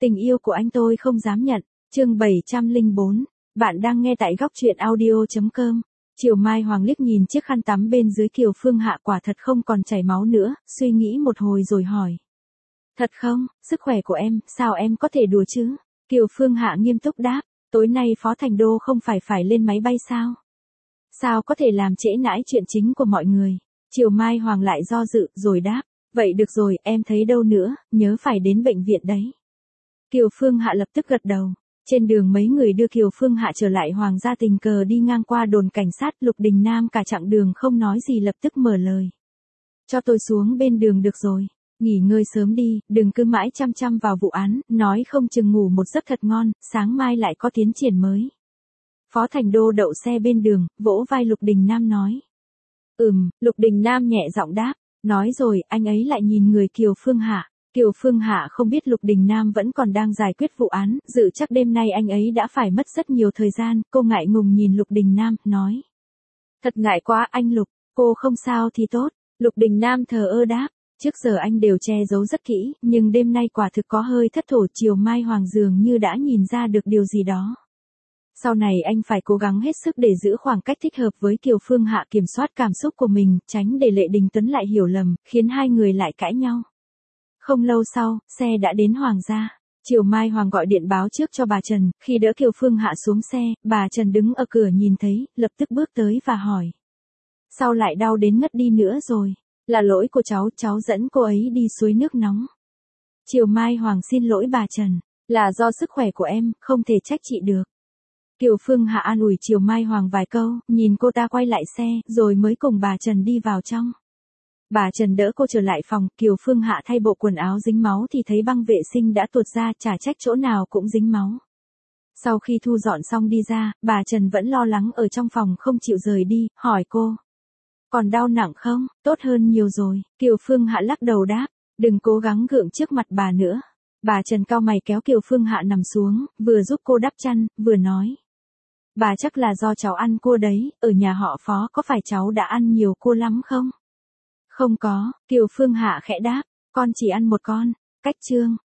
Tình yêu của anh tôi không dám nhận. Chương 704. Bạn đang nghe tại góc truyện audio.com. Chiều Mai Hoàng liếc nhìn chiếc khăn tắm bên dưới Kiều Phương Hạ quả thật không còn chảy máu nữa, suy nghĩ một hồi rồi hỏi. Thật không, sức khỏe của em, sao em có thể đùa chứ? Kiều Phương Hạ nghiêm túc đáp, tối nay Phó Thành Đô không phải lên máy bay sao? Sao có thể làm trễ nải chuyện chính của mọi người? Chiều Mai Hoàng lại do dự rồi đáp, vậy được rồi, em thấy đâu nữa, nhớ phải đến bệnh viện đấy. Kiều Phương Hạ lập tức gật đầu. Trên đường mấy người đưa Kiều Phương Hạ trở lại Hoàng gia tình cờ đi ngang qua đồn cảnh sát. Lục Đình Nam cả chặng đường không nói gì lập tức mở lời. Cho tôi xuống bên đường được rồi. Nghỉ ngơi sớm đi, đừng cứ mãi chăm chăm vào vụ án, nói không chừng ngủ một giấc thật ngon, sáng mai lại có tiến triển mới. Phó Thành Đô đậu xe bên đường, vỗ vai Lục Đình Nam nói. Lục Đình Nam nhẹ giọng đáp, nói rồi anh ấy lại nhìn người Kiều Phương Hạ. Kiều Phương Hạ không biết Lục Đình Nam vẫn còn đang giải quyết vụ án, dự chắc đêm nay anh ấy đã phải mất rất nhiều thời gian, cô ngại ngùng nhìn Lục Đình Nam, nói. Thật ngại quá anh Lục, cô không sao thì tốt. Lục Đình Nam thờ ơ đáp, trước giờ anh đều che giấu rất kỹ, nhưng đêm nay quả thực có hơi thất thổ. Chiều Mai Hoàng dường như đã nhìn ra được điều gì đó. Sau này anh phải cố gắng hết sức để giữ khoảng cách thích hợp với Kiều Phương Hạ, kiểm soát cảm xúc của mình, tránh để Lệ Đình Tuấn lại hiểu lầm, khiến hai người lại cãi nhau. Không lâu sau, xe đã đến Hoàng gia. Chiều Mai Hoàng gọi điện báo trước cho bà Trần, khi đỡ Kiều Phương Hạ xuống xe, bà Trần đứng ở cửa nhìn thấy, lập tức bước tới và hỏi. Sao lại đau đến ngất đi nữa rồi? Là lỗi của cháu dẫn cô ấy đi suối nước nóng. Chiều Mai Hoàng xin lỗi bà Trần, là do sức khỏe của em, không thể trách chị được. Kiều Phương Hạ an ủi Chiều Mai Hoàng vài câu, nhìn cô ta quay lại xe, rồi mới cùng bà Trần đi vào trong. Bà Trần đỡ cô trở lại phòng, Kiều Phương Hạ thay bộ quần áo dính máu thì thấy băng vệ sinh đã tuột ra, chả trách chỗ nào cũng dính máu. Sau khi thu dọn xong đi ra, bà Trần vẫn lo lắng ở trong phòng không chịu rời đi, hỏi cô. Còn đau nặng không? Tốt hơn nhiều rồi. Kiều Phương Hạ lắc đầu đáp, đừng cố gắng gượng trước mặt bà nữa. Bà Trần cau mày kéo Kiều Phương Hạ nằm xuống, vừa giúp cô đắp chăn, vừa nói. Bà chắc là do cháu ăn cua đấy, ở nhà họ Phó có phải cháu đã ăn nhiều cua lắm không? Không có, Kiều Phương Hạ khẽ đáp, con chỉ ăn một con. Cách chương.